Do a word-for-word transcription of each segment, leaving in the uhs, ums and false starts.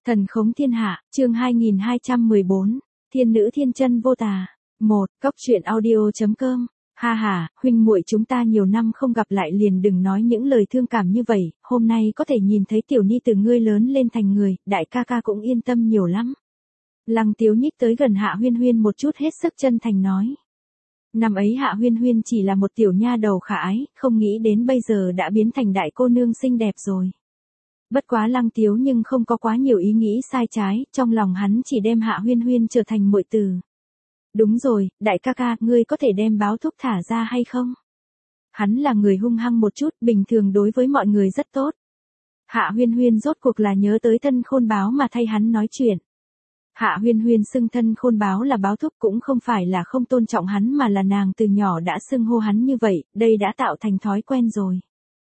Thần khống thiên hạ, chương hai nghìn hai trăm mười bốn, thiên nữ thiên chân vô tà. một. Cốc truyện audio.com. Ha ha, huynh muội chúng ta nhiều năm không gặp lại liền đừng nói những lời thương cảm như vậy, hôm nay có thể nhìn thấy tiểu ni từ ngươi lớn lên thành người, đại ca ca cũng yên tâm nhiều lắm. Lăng Tiếu nhích tới gần Hạ Huyên Huyên một chút hết sức chân thành nói. Năm ấy Hạ Huyên Huyên chỉ là một tiểu nha đầu khả ái, không nghĩ đến bây giờ đã biến thành đại cô nương xinh đẹp rồi. Bất quá Lăng Tiếu nhưng không có quá nhiều ý nghĩ sai trái, trong lòng hắn chỉ đem Hạ Huyên Huyên trở thành muội tử. Đúng rồi, đại ca ca, ngươi có thể đem báo thúc thả ra hay không? Hắn là người hung hăng một chút, bình thường đối với mọi người rất tốt. Hạ Huyên Huyên rốt cuộc là nhớ tới thân khôn báo mà thay hắn nói chuyện. Hạ Huyên Huyên xưng thân khôn báo là báo thúc cũng không phải là không tôn trọng hắn mà là nàng từ nhỏ đã xưng hô hắn như vậy, đây đã tạo thành thói quen rồi.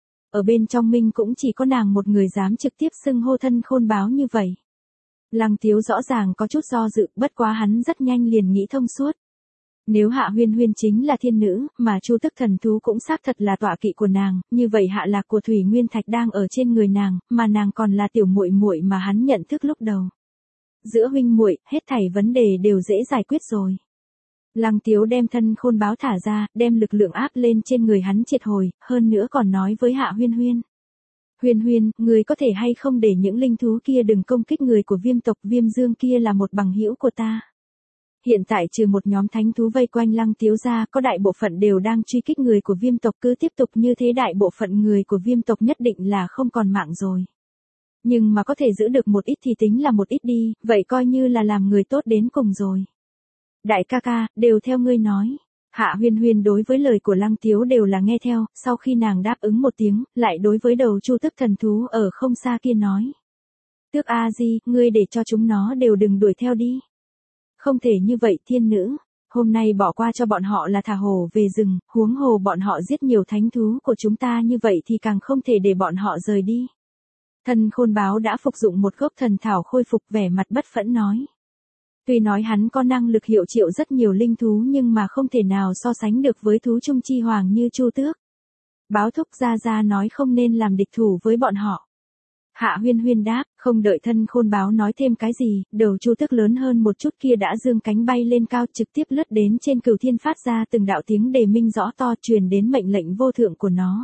Ở bên trong Minh cũng chỉ có nàng một người dám trực tiếp xưng hô thân khôn báo như vậy. Lăng Tiếu rõ ràng có chút do dự, bất quá hắn rất nhanh liền nghĩ thông suốt. Nếu Hạ Huyên Huyên chính là thiên nữ, mà Chu Tức thần thú cũng xác thật là tọa kỵ của nàng, như vậy hạ lạc của Thủy Nguyên Thạch đang ở trên người nàng, mà nàng còn là tiểu muội muội mà hắn nhận thức lúc đầu. Giữa huynh muội, hết thảy vấn đề đều dễ giải quyết rồi. Lăng Tiếu đem thân khôn báo thả ra, đem lực lượng áp lên trên người hắn triệt hồi, hơn nữa còn nói với Hạ Huyên Huyên. Huyên Huyên, người có thể hay không để những linh thú kia đừng công kích người của Viêm tộc, Viêm Dương kia là một bằng hữu của ta. Hiện tại trừ một nhóm thánh thú vây quanh Lăng Tiếu ra, có đại bộ phận đều đang truy kích người của Viêm tộc, cứ tiếp tục như thế đại bộ phận người của Viêm tộc nhất định là không còn mạng rồi. Nhưng mà có thể giữ được một ít thì tính là một ít đi, vậy coi như là làm người tốt đến cùng rồi. Đại ca ca, đều theo ngươi nói. Hạ Huyên Huyên đối với lời của Lăng Tiếu đều là nghe theo, sau khi nàng đáp ứng một tiếng, lại đối với đầu Chu Tức thần thú ở không xa kia nói. Tước A Di, ngươi để cho chúng nó đều đừng đuổi theo đi. Không thể như vậy thiên nữ, hôm nay bỏ qua cho bọn họ là thả hổ về rừng, huống hồ bọn họ giết nhiều thánh thú của chúng ta như vậy thì càng không thể để bọn họ rời đi. Thân khôn báo đã phục dụng một gốc thần thảo khôi phục, vẻ mặt bất phẫn nói. Tuy nói hắn có năng lực hiệu triệu rất nhiều linh thú nhưng mà không thể nào so sánh được với thú trung chi hoàng như Chu Tước. Báo thúc ra ra nói không nên làm địch thủ với bọn họ. Hạ Huyên Huyên đáp, không đợi thân khôn báo nói thêm cái gì, đầu Chu Tước lớn hơn một chút kia đã dương cánh bay lên cao trực tiếp lướt đến trên cửu thiên phát ra từng đạo tiếng đề minh rõ to truyền đến mệnh lệnh vô thượng của nó.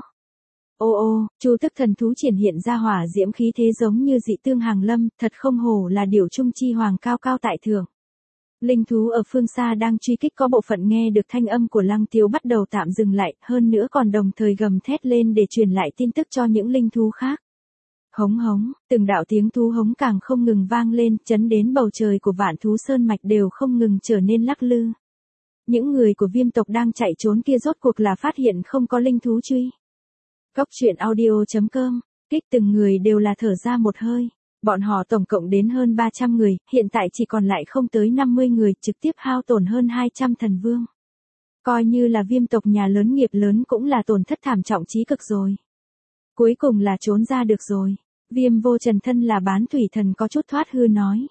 Ô ô, Chu Tức thần thú triển hiện ra hỏa diễm khí thế giống như dị tương hàng lâm, thật không hổ là điểu trung chi hoàng cao cao tại thượng. Linh thú ở phương xa đang truy kích có bộ phận nghe được thanh âm của Lăng Tiếu bắt đầu tạm dừng lại, hơn nữa còn đồng thời gầm thét lên để truyền lại tin tức cho những linh thú khác. Hống hống, từng đạo tiếng thú hống càng không ngừng vang lên, chấn đến bầu trời của Vạn Thú Sơn mạch đều không ngừng trở nên lắc lư. Những người của Viêm tộc đang chạy trốn kia rốt cuộc là phát hiện không có linh thú truy. Cốc truyện audio.com, kích từng người đều là thở ra một hơi. Bọn họ tổng cộng đến hơn ba trăm người, hiện tại chỉ còn lại không tới năm mươi người, trực tiếp hao tổn hơn hai trăm thần vương. Coi như là Viêm tộc nhà lớn nghiệp lớn cũng là tổn thất thảm trọng chí cực rồi. Cuối cùng là trốn ra được rồi. Viêm vô trần thân là bán thủy thần có chút thoát hư nói.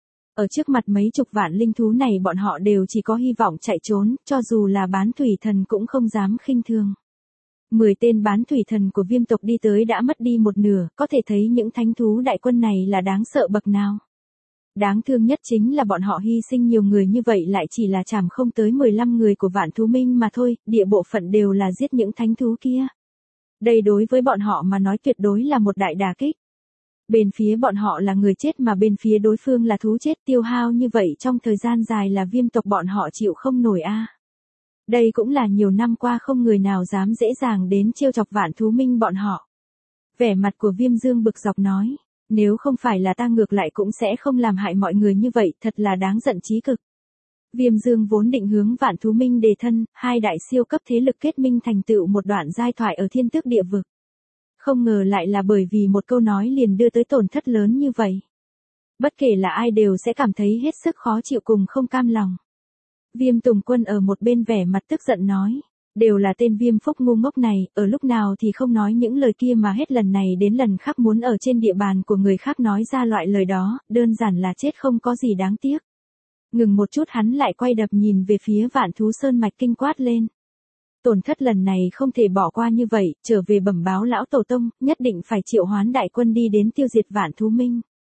Ở trước mặt mấy chục vạn linh thú này bọn họ đều chỉ có hy vọng chạy trốn, cho dù là bán thủy thần cũng không dám khinh thường. Mười tên bán thủy thần của Viêm tộc đi tới đã mất đi một nửa, có thể thấy những thánh thú đại quân này là đáng sợ bậc nào. Đáng thương nhất chính là bọn họ hy sinh nhiều người như vậy lại chỉ là chảm không tới mười lăm người của Vạn Thú Minh mà thôi, địa bộ phận đều là giết những thánh thú kia. Đây đối với bọn họ mà nói tuyệt đối là một đại đả kích. Bên phía bọn họ là người chết mà bên phía đối phương là thú chết, tiêu hao như vậy trong thời gian dài là Viêm tộc bọn họ chịu không nổi a. Đây cũng là nhiều năm qua không người nào dám dễ dàng đến trêu chọc Vạn Thú Minh bọn họ. Vẻ mặt của Viêm Dương bực dọc nói, nếu không phải là ta ngược lại cũng sẽ không làm hại mọi người như vậy, thật là đáng giận chí cực. Viêm Dương vốn định hướng Vạn Thú Minh đề thân, hai đại siêu cấp thế lực kết minh thành tựu một đoạn giai thoại ở thiên tước địa vực. Không ngờ lại là bởi vì một câu nói liền đưa tới tổn thất lớn như vậy. Bất kể là ai đều sẽ cảm thấy hết sức khó chịu cùng không cam lòng. Viêm Tùng Quân ở một bên vẻ mặt tức giận nói, đều là tên Viêm Phúc ngu ngốc này, ở lúc nào thì không nói những lời kia mà hết lần này đến lần khác muốn ở trên địa bàn của người khác nói ra loại lời đó, đơn giản là chết không có gì đáng tiếc. Ngừng một chút hắn lại quay đập nhìn về phía Vạn Thú Sơn mạch kinh quát lên. Tổn thất lần này không thể bỏ qua như vậy, trở về bẩm báo lão tổ tông, nhất định phải triệu hoán đại quân đi đến tiêu diệt Vạn Thú Minh.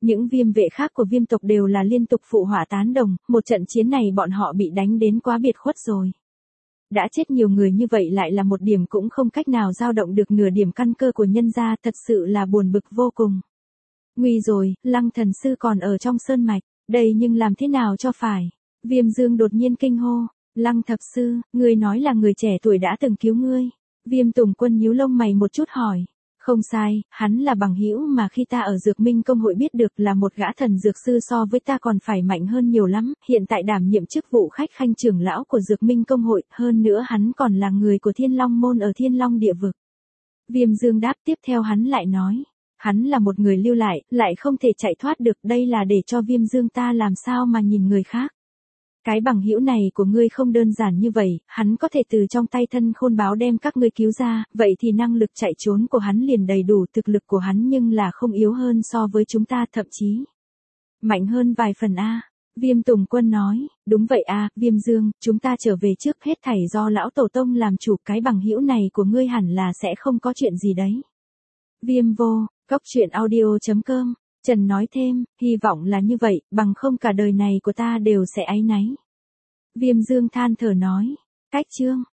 Những viêm vệ khác của viêm tộc đều là liên tục phụ họa tán đồng, một trận chiến này bọn họ bị đánh đến quá biệt khuất rồi. Đã chết nhiều người như vậy lại là một điểm cũng không cách nào dao động được nửa điểm căn cơ của nhân gia, thật sự là buồn bực vô cùng. Nguy rồi, Lăng thần sư còn ở trong sơn mạch, đây nhưng làm thế nào cho phải? Viêm Dương đột nhiên kinh hô, Lăng thập sư, ngươi nói là người trẻ tuổi đã từng cứu ngươi. Viêm Tùng Quân nhíu lông mày một chút hỏi. Không sai, hắn là bằng hữu mà khi ta ở Dược Minh Công hội biết được là một gã thần dược sư so với ta còn phải mạnh hơn nhiều lắm, hiện tại đảm nhiệm chức vụ khách khanh trưởng lão của Dược Minh Công hội, hơn nữa hắn còn là người của Thiên Long Môn ở Thiên Long địa vực. Viêm Dương đáp tiếp theo hắn lại nói, hắn là một người lưu lại, lại không thể chạy thoát được, đây là để cho Viêm Dương ta làm sao mà nhìn người khác. Cái bằng hữu này của ngươi không đơn giản như vậy, hắn có thể từ trong tay thân khôn báo đem các ngươi cứu ra, vậy thì năng lực chạy trốn của hắn liền đầy đủ, thực lực của hắn nhưng là không yếu hơn so với chúng ta, thậm chí mạnh hơn vài phần a. Viêm Tùng Quân nói, đúng vậy a, Viêm Dương, chúng ta trở về trước, hết thảy do lão tổ tông làm chủ, cái bằng hữu này của ngươi hẳn là sẽ không có chuyện gì đấy. Viêm Vô, Cốc Truyện Audio chấm com. Trần nói thêm, hy vọng là như vậy, bằng không cả đời này của ta đều sẽ áy náy. Viêm Dương than thở nói, cách chương.